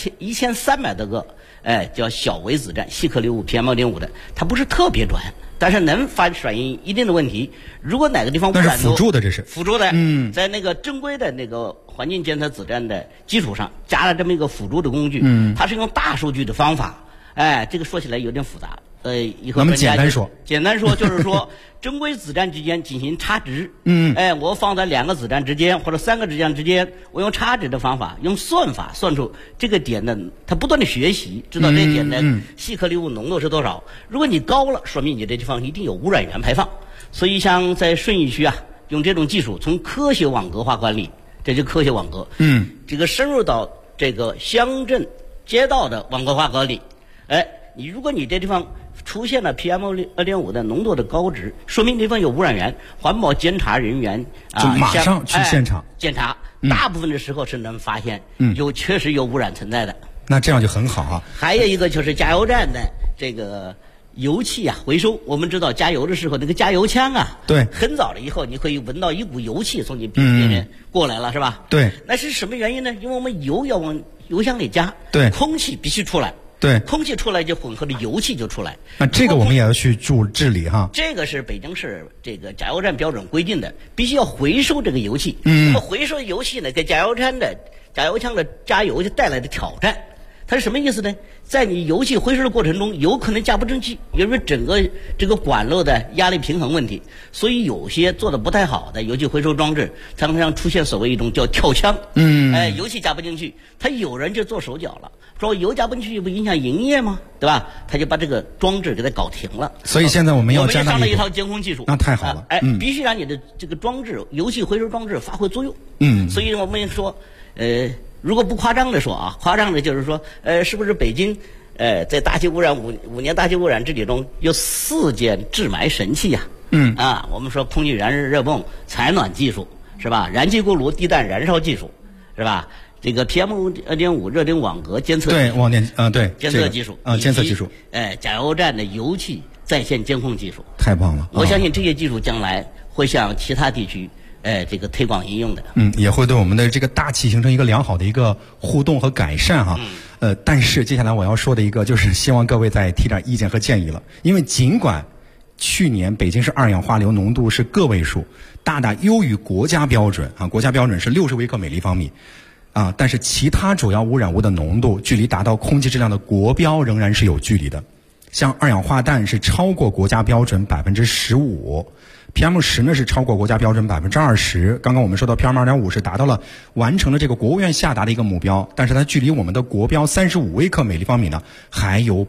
1300多个叫小微子站，细颗粒物 PM2.5 的，它不是特别专，但是能反映一定的问题。如果哪个地方污染， 那是辅助的，这是辅助的。在那个正规的那个环境监测子站的基础上，加了这么一个辅助的工具。它是用大数据的方法。这个说起来有点复杂。以后咱们简单说就是说，正规子站之间进行差值。我放在2个子站之间或者3个子站之间，我用差值的方法，用算法算出这个点的，它不断的学习，知道这点的细颗粒物浓度是多少。如果你高了，说明你这地方一定有污染源排放。所以像在顺义区啊，用这种技术从科学网格化管理，这就科学网格。这个深入到这个乡镇街道的网格化管理。如果你这地方出现了 PM2.5 的浓度的高值，说明地方有污染源，环保监察人员就马上去现场检查。大部分的时候是能发现确实有污染存在的。 那这样就很好啊。 还有一个就是加油站的这个油气啊回收。我们知道加油的时候那个加油枪啊， 对， 很早了以后你可以闻到一股油气从你边边过来了，是吧？ 对。 那是什么原因呢？因为我们油要往油箱里加， 对， 空气必须出来。 对， 空气出来就混合的油气就出来。 那这个我们也要去治理哈。 这个是北京市这个加油站标准规定的，必须要回收这个油气。那么回收油气呢，给加油枪的加油就带来的挑战。它是什么意思呢？在你油气回收的过程中，有可能加不进去，因为整个这个管路的压力平衡问题，所以有些做的不太好的油气回收装置，常常出现所谓一种叫跳枪。油气加不进去，他有人就做手脚了，说油加不进去不影响营业吗？对吧？他就把这个装置给它搞停了。 所以现在我们要加大上了一套监控技术， 那太好了。 必须让你的这个装置油气回收装置发挥作用。所以我们说，如果不夸张的说啊，夸张的就是说，是不是北京，在大气污染五年大气污染治理中有4件治霾神器呀？我们说空气燃热泵采暖技术是吧？燃气锅炉低氮燃烧技术是吧？这个 PM2.5 热点网格监测对网点对监测技术监测技术， 加油站的油气在线监控技术， 太棒了！ 我相信这些技术将来会向其他地区这个推广应用的。 也会对我们的这个大气形成一个良好的一个互动和改善哈。但是接下来我要说的一个就是希望各位再提点意见和建议了，因为尽管去年北京市二氧化硫浓度是个位数，大大优于国家标准啊，国家标准是60微克每立方米啊，但是其他主要污染物的浓度距离达到空气质量的国标仍然是有距离的。像二氧化氮是超过国家标准15%，PM10呢是超过国家标准20%。刚刚我们说到 PM2.5 是达到了完成了这个国务院下达的一个目标，但是它距离我们的国标35微克每立方米呢还有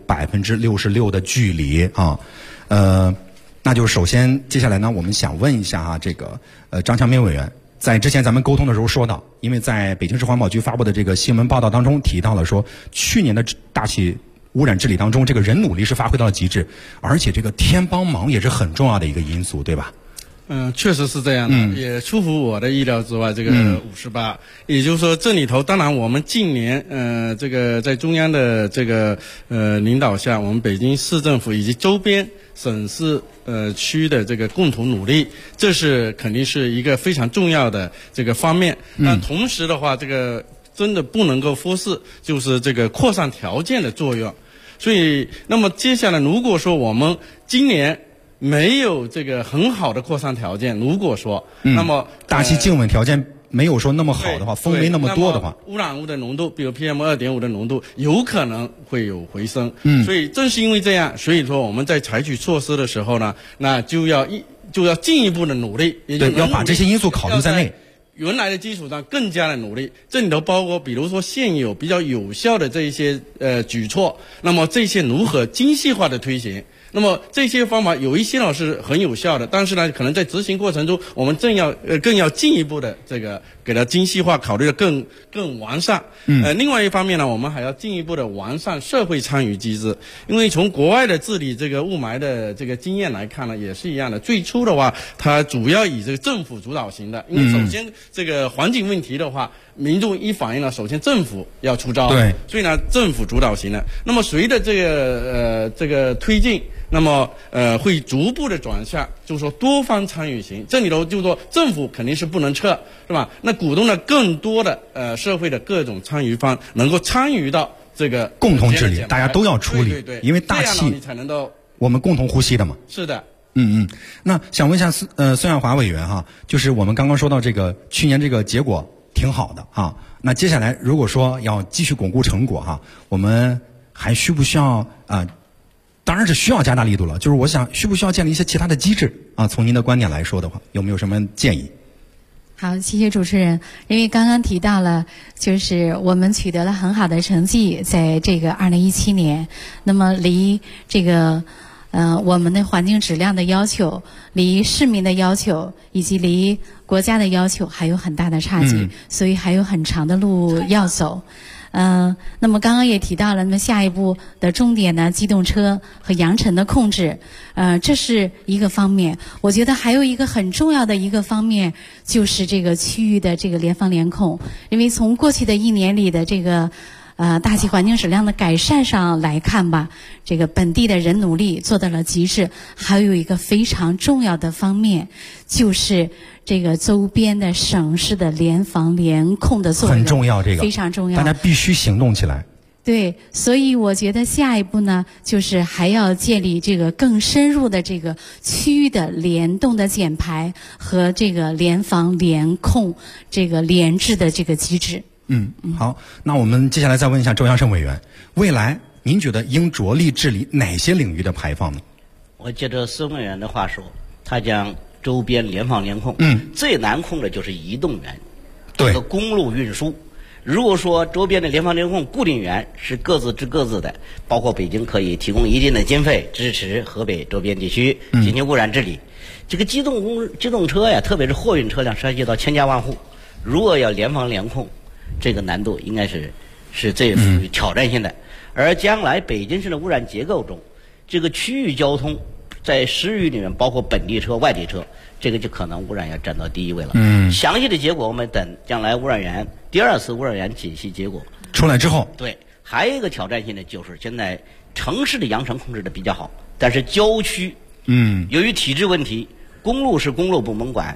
66%的距离啊。那就首先接下来呢，我们想问一下啊，这个张强明委员，在之前咱们沟通的时候说到，因为在北京市环保局发布的这个新闻报道当中提到了说，去年的大气污染治理当中，这个人努力是发挥到了极致，而且这个天帮忙也是很重要的一个因素，对吧？ 确实是这样的，也出乎我的意料之外。这个58，也就是说，这里头当然我们近年这个在中央的这个领导下，我们北京市政府以及周边省市区的这个共同努力，这是肯定是一个非常重要的这个方面。但同时的话，这个真的不能够忽视，就是这个扩散条件的作用。所以，那么接下来如果说我们今年没有这个很好的扩散条件，如果说，那么大气静稳条件没有说那么好的话，风没那么多的话， 污染物的浓度，比如 PM2.5 的浓度有可能会有回升。所以正是因为这样，所以说我们在采取措施的时候呢，那就要进一步的努力， 对，要把这些因素考虑在内。 原来的基础上更加的努力，这里头包括比如说现有比较有效的这一些举措，那么这些如何精细化的推行。那么这些方法有一些呢是很有效的，但是呢可能在执行过程中我们更要进一步的这个给它精细化，考虑的更完善。另外一方面呢，我们还要进一步的完善社会参与机制，因为从国外的治理这个雾霾的这个经验来看呢，也是一样的。最初的话，它主要以这个政府主导型的，因为首先这个环境问题的话，民众一反映了，首先政府要出招， 对， 所以呢政府主导型的。那么随着这个推进，那么会逐步的转向，就是说多方参与型。这里头就是说政府肯定是不能撤，是吧？那鼓动了更多的社会的各种参与方能够参与到这个共同治理，大家都要处理， 对， 因为大气你才能够我们共同呼吸的嘛。 是的。 那想问一下孙亚华委员哈，就是我们刚刚说到这个去年这个结果挺好的啊，那接下来如果说要继续巩固成果哈，我们还需不需要当然是需要加大力度了，就是我想需不需要建立一些其他的机制啊？从您的观点来说的话，有没有什么建议？ 好，谢谢主持人。因为刚刚提到了，就是我们取得了很好的成绩，在这个2017年，那么离这个我们的环境质量的要求，离市民的要求，以及离国家的要求还有很大的差距，所以还有很长的路要走。那么刚刚也提到了，那么下一步的重点呢，机动车和扬尘的控制，这是一个方面。我觉得还有一个很重要的一个方面，就是这个区域的这个联防联控。因为从过去的1年里的这个大气环境质量的改善上来看吧，这个本地的人努力做到了极致。还有一个非常重要的方面，就是这个周边的省市的联防联控的作用很重要，这个非常重要， 大家必须行动起来。 对，所以我觉得下一步呢，就是还要建立这个更深入的这个区域的联动的减排和这个联防联控这个联治的这个机制。 好，那我们接下来再问一下周扬胜委员，未来您觉得应着力治理哪些领域的排放呢？ 我接着孙委员的话说，他讲周边联防联控，最难控的就是移动源， 对， 和公路运输。如果说周边的联防联控固定源是各自治各自的，包括北京可以提供一定的经费支持河北周边地区进行污染治理。这个机动车呀，特别是货运车辆涉及到千家万户，如果要联防联控，这个难度应该是最富于挑战性的。而将来北京市的污染结构中，这个区域交通在10域里面包括本地车、外地车，这个就可能污染要占到第一位了。详细的结果我们等将来污染源第2次污染源解析结果出来之后。 对，还有一个挑战性的就是现在城市的扬尘控制的比较好，但是郊区由于体制问题，公路是公路部门管，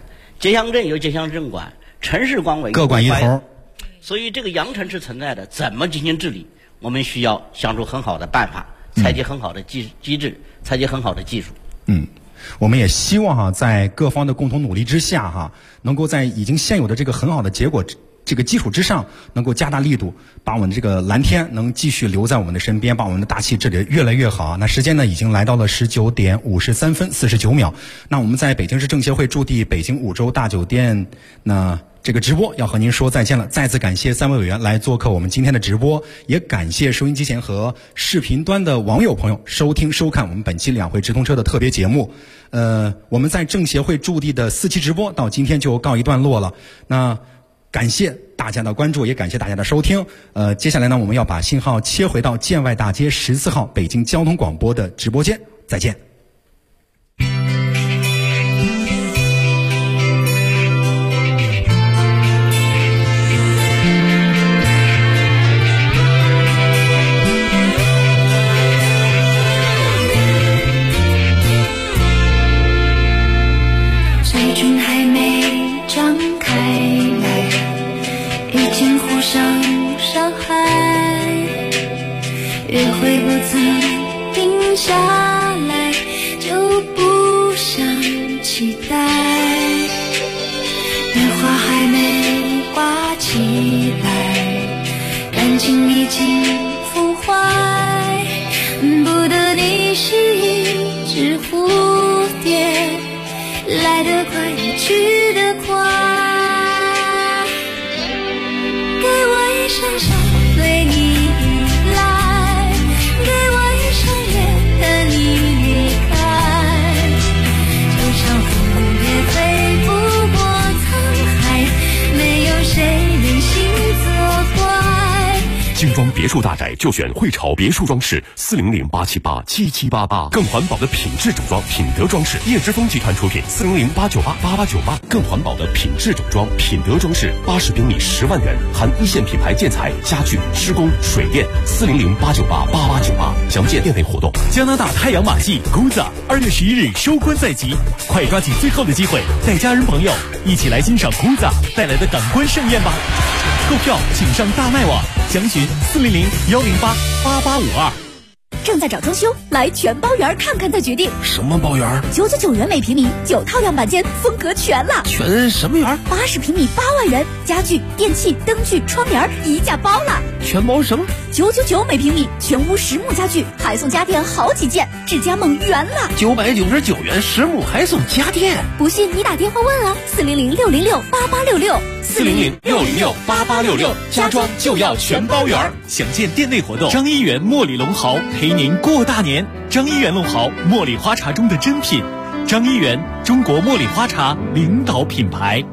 街乡镇有街乡镇管，城市管委各管一头。 所以这个扬尘是存在的，怎么进行治理？我们需要想出很好的办法，采集很好的机制，采集很好的技术。 我们也希望在各方的共同努力之下能够在已经现有的这个很好的结果这个基础之上，能够加大力度，把我们的这个蓝天能继续留在我们的身边，把我们的大气治理越来越好。那时间呢已经来到了19点53分49秒。那我们在北京市政协会驻地北京5洲大酒店这个直播要和您说再见了，再次感谢3位委员来做客我们今天的直播，也感谢收音机前和视频端的网友朋友收听收看我们本期两会直通车的特别节目。我们在政协会驻地的4期直播到今天就告一段落了。那感谢大家的关注，也感谢大家的收听。接下来呢，我们要把信号切回到建外大街14号北京交通广播的直播间，再见。 约会不曾定下来，就不想期待。年华还没挂起来，感情已经腐坏。不得你是一只蝴蝶，来得快也去得快。给我一声笑，对你精装别墅大宅就选汇潮别墅装饰，400-878-7788，更环保的品质整装，品德装饰，叶之峰集团出品，400-898-8898，更环保的品质整装，品德装饰，80平米10万元，含一线品牌建材、家具、施工、水电，400-898-8898，详见店内活动。 加拿大太阳马戏 Guza 2月11日收官在即，快抓紧最后的机会，带家人朋友一起来欣赏 Guza 带来的感官盛宴吧！购票请上大麦网，详询400-108-8852。 正在找装修，来全包园看看再决定。 什么包园 ？999元每平米，9套样板间，风格全了。 全什么园 ？80平米8万元，家具、电器、灯具、窗帘一价包了。 全包什么 ？999每平米，全屋实木家具，还送家电好几件，智家梦圆了。 999元实木还送家电， 不信你打电话问啊，400-606-8866。 400-606-8866，家装就要全包圆。 详见店内活动。张一元茉莉龙豪陪您过大年。张一元龙豪，茉莉花茶中的珍品。张一元，中国茉莉花茶领导品牌。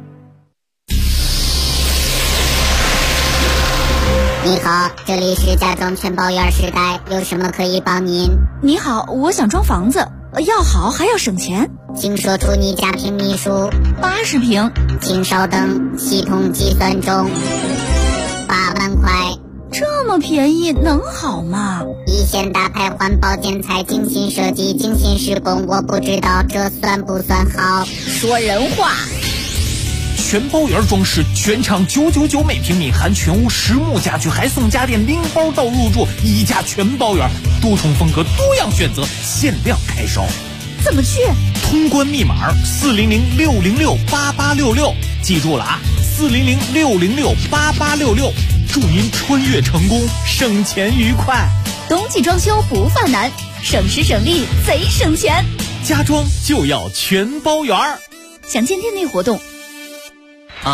你好，这里是家装全包圆时代，有什么可以帮您？ 你好，我想装房子，要好还要省钱， 请说出你家平米数。 80平。 请稍等，系统计算中。8万块。 这么便宜能好吗？ 一线大牌环保建材，精心设计，精心施工，我不知道这算不算好。 说人话。 全包圆装饰，全场999每平米，含全屋实木家具，还送家电拎包到入住，一价全包圆，多重风格，多样选择，限量开烧。 怎么去？ 通关密码400-606-8866，记住了啊，400-606-8866，祝您穿越成功，省钱愉快。 冬季装修不犯难，省时省力贼省钱， 家装就要全包圆。 详见店内活动。 五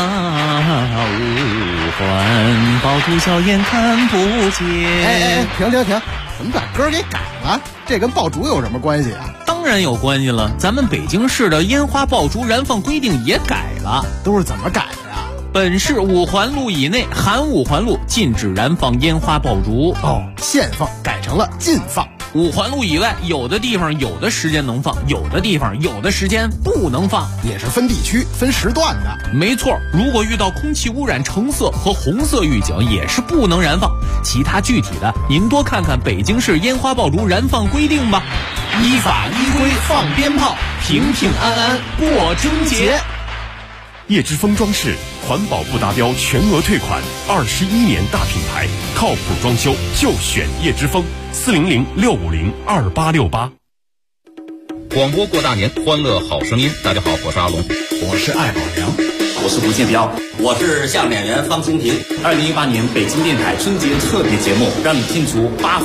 环爆竹硝烟看不见。 停！怎么把歌给改了？这跟爆竹有什么关系啊？ 当然有关系了，咱们北京市的烟花爆竹燃放规定也改了。 都是怎么改的呀？ 本市5环路以内含5环路禁止燃放烟花爆竹。 限放改成了禁放。 5环路以外，有的地方有的时间能放，有的地方有的时间不能放， 也是分地区、分时段的。 没错，如果遇到空气污染橙色和红色预警，也是不能燃放。其他具体的，您多看看北京市烟花爆竹燃放规定吧。 依法依规放鞭炮， 平平安安过春节。 叶之峰装饰环保不达标全额退款，21年大品牌，靠谱装修就选叶之峰，400-650-2868。 广播过大年，欢乐好声音。大家好，我是阿龙， 我是艾宝良， 我是吴建彪，我是相声演员方清平。2018年北京电台春节特别节目，让你听出8